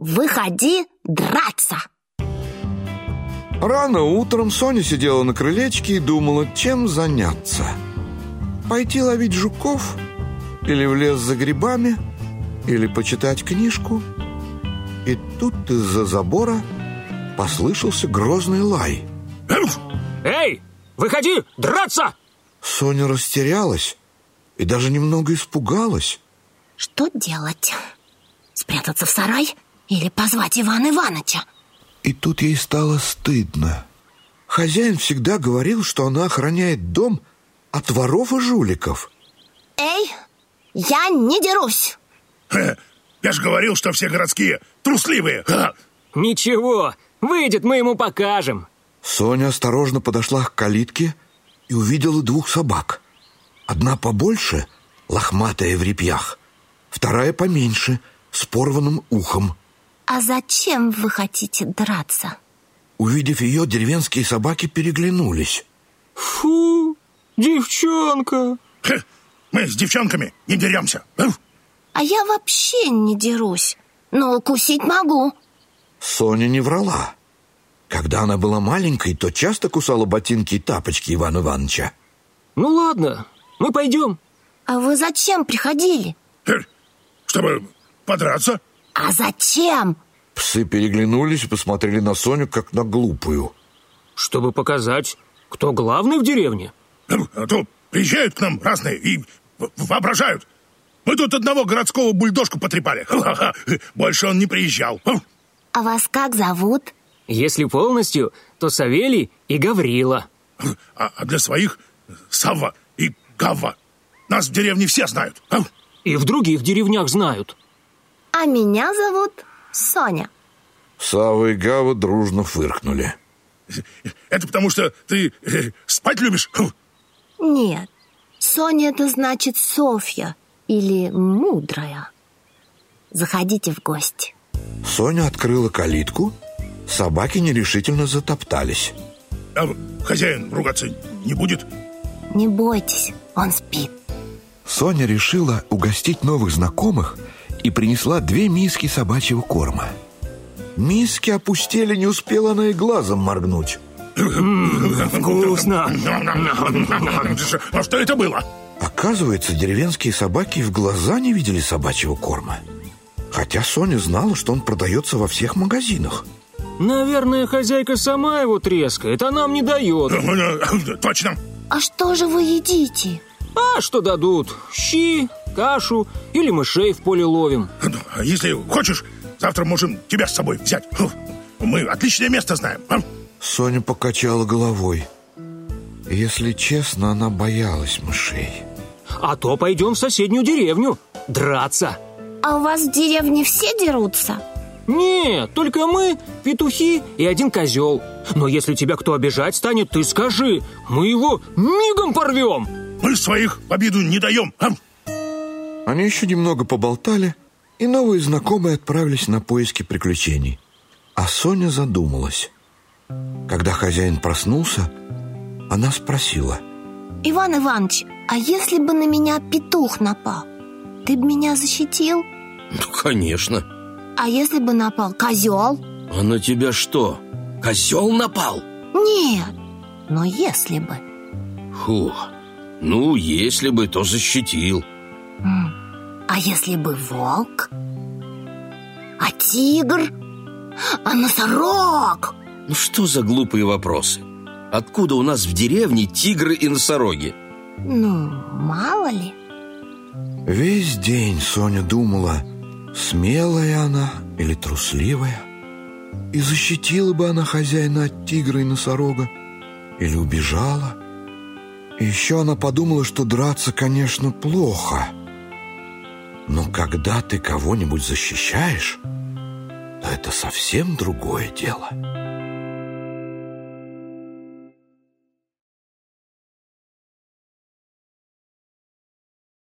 выходи драться. Рано утром Соня сидела на крылечке и думала, чем заняться. Пойти ловить жуков, или в лес за грибами, или почитать книжку. И тут из-за забора послышался грозный лай. Эй, выходи драться! Соня растерялась и даже немного испугалась. Что делать? Спрятаться в сарай или позвать Ивана Иваныча? И тут ей стало стыдно. Хозяин всегда говорил, что она охраняет дом от воров и жуликов. Эй, я не дерусь. Я же говорил, что все городские трусливые. Ничего, выйдет, мы ему покажем. Соня осторожно подошла к калитке и увидела двух собак. Одна побольше, лохматая в репьях, вторая поменьше, с порванным ухом. А зачем вы хотите драться? Увидев ее, деревенские собаки переглянулись. Фу, девчонка. Мы с девчонками не деремся. А я вообще не дерусь, но укусить могу. Соня не врала. Когда она была маленькой, то часто кусала ботинки и тапочки Ивана Ивановича. Ну ладно, мы пойдем. А вы зачем приходили? Чтобы подраться. А зачем? Псы переглянулись и посмотрели на Соню, как на глупую. Чтобы показать, кто главный в деревне. А то приезжают к нам разные и воображают. Мы тут одного городского бульдожку потрепали. Больше он не приезжал. А вас как зовут? Если полностью, то Савелий и Гаврила. А для своих Савва и Гавва. Нас в деревне все знают. И в других деревнях знают. А меня зовут Соня. Савва и Гава дружно фыркнули. Это потому, что ты спать любишь? Нет, Соня это значит Софья или мудрая. Заходите в гости. Соня открыла калитку, собаки нерешительно затоптались. А хозяин ругаться не будет? Не бойтесь, он спит. Соня решила угостить новых знакомых и принесла 2 миски собачьего корма. Миски опустели, не успела она и глазом моргнуть. Вкусно. А что это было? Оказывается, деревенские собаки и в глаза не видели собачьего корма. Хотя Соня знала, что он продается во всех магазинах. Наверное, хозяйка сама его трескает, а нам не дает. Точно. А что же вы едите? А что дадут? Щи, кашу или мышей в поле ловим. Если хочешь, завтра можем тебя с собой взять. Мы отличное место знаем. Соня покачала головой. Если честно, она боялась мышей. А то пойдем в соседнюю деревню драться. А у вас в деревне все дерутся? Нет, только мы, петухи и один козел. Но если тебя кто обижать станет, ты скажи. Мы его мигом порвем. Мы своих в обиду не даем. Они еще немного поболтали, и новые знакомые отправились на поиски приключений. А Соня задумалась. Когда хозяин проснулся, она спросила: Иван Иванович, а если бы на меня петух напал, ты бы меня защитил? Ну, конечно. А если бы напал козел? А на тебя что, козел напал? Нет, но если бы. Фу, ну, если бы, то защитил. А если бы волк? А тигр? А носорог? Ну, что за глупые вопросы? Откуда у нас в деревне тигры и носороги? Ну, мало ли. Весь день Соня думала, смелая она или трусливая, и защитила бы она хозяина от тигра и носорога, или убежала. И еще она подумала, что драться, конечно, плохо, но когда ты кого-нибудь защищаешь, то это совсем другое дело.